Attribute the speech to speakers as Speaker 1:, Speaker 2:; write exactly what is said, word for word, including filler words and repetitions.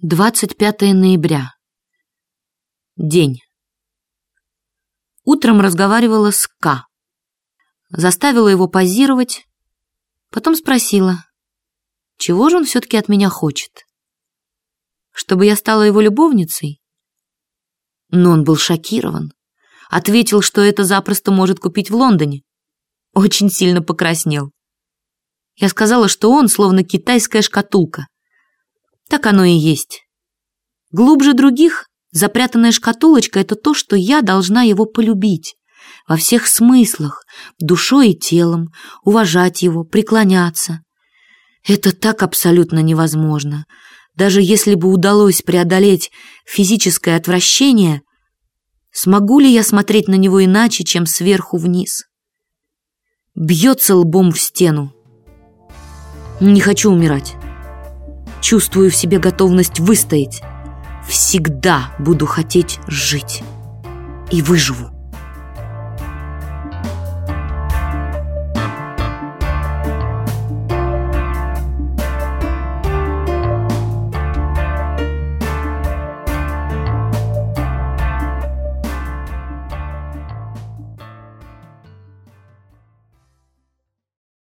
Speaker 1: двадцать пятое ноября. День. Утром разговаривала с К. Заставила его позировать, потом спросила, чего же он все-таки от меня хочет? Чтобы я стала его любовницей? Но он был шокирован. Ответил, что это запросто может купить в Лондоне. Очень сильно покраснел. Я сказала, что он словно китайская шкатулка. Так оно и есть. Глубже других запрятанная шкатулочка — это то, что я должна его полюбить. Во всех смыслах, душой и телом, уважать его, преклоняться. Это так абсолютно невозможно. Даже если бы удалось преодолеть физическое отвращение, смогу ли я смотреть на него иначе, чем сверху вниз? Бьется лбом в стену. Не хочу умирать. Чувствую в себе готовность выстоять. Всегда буду хотеть жить. И выживу.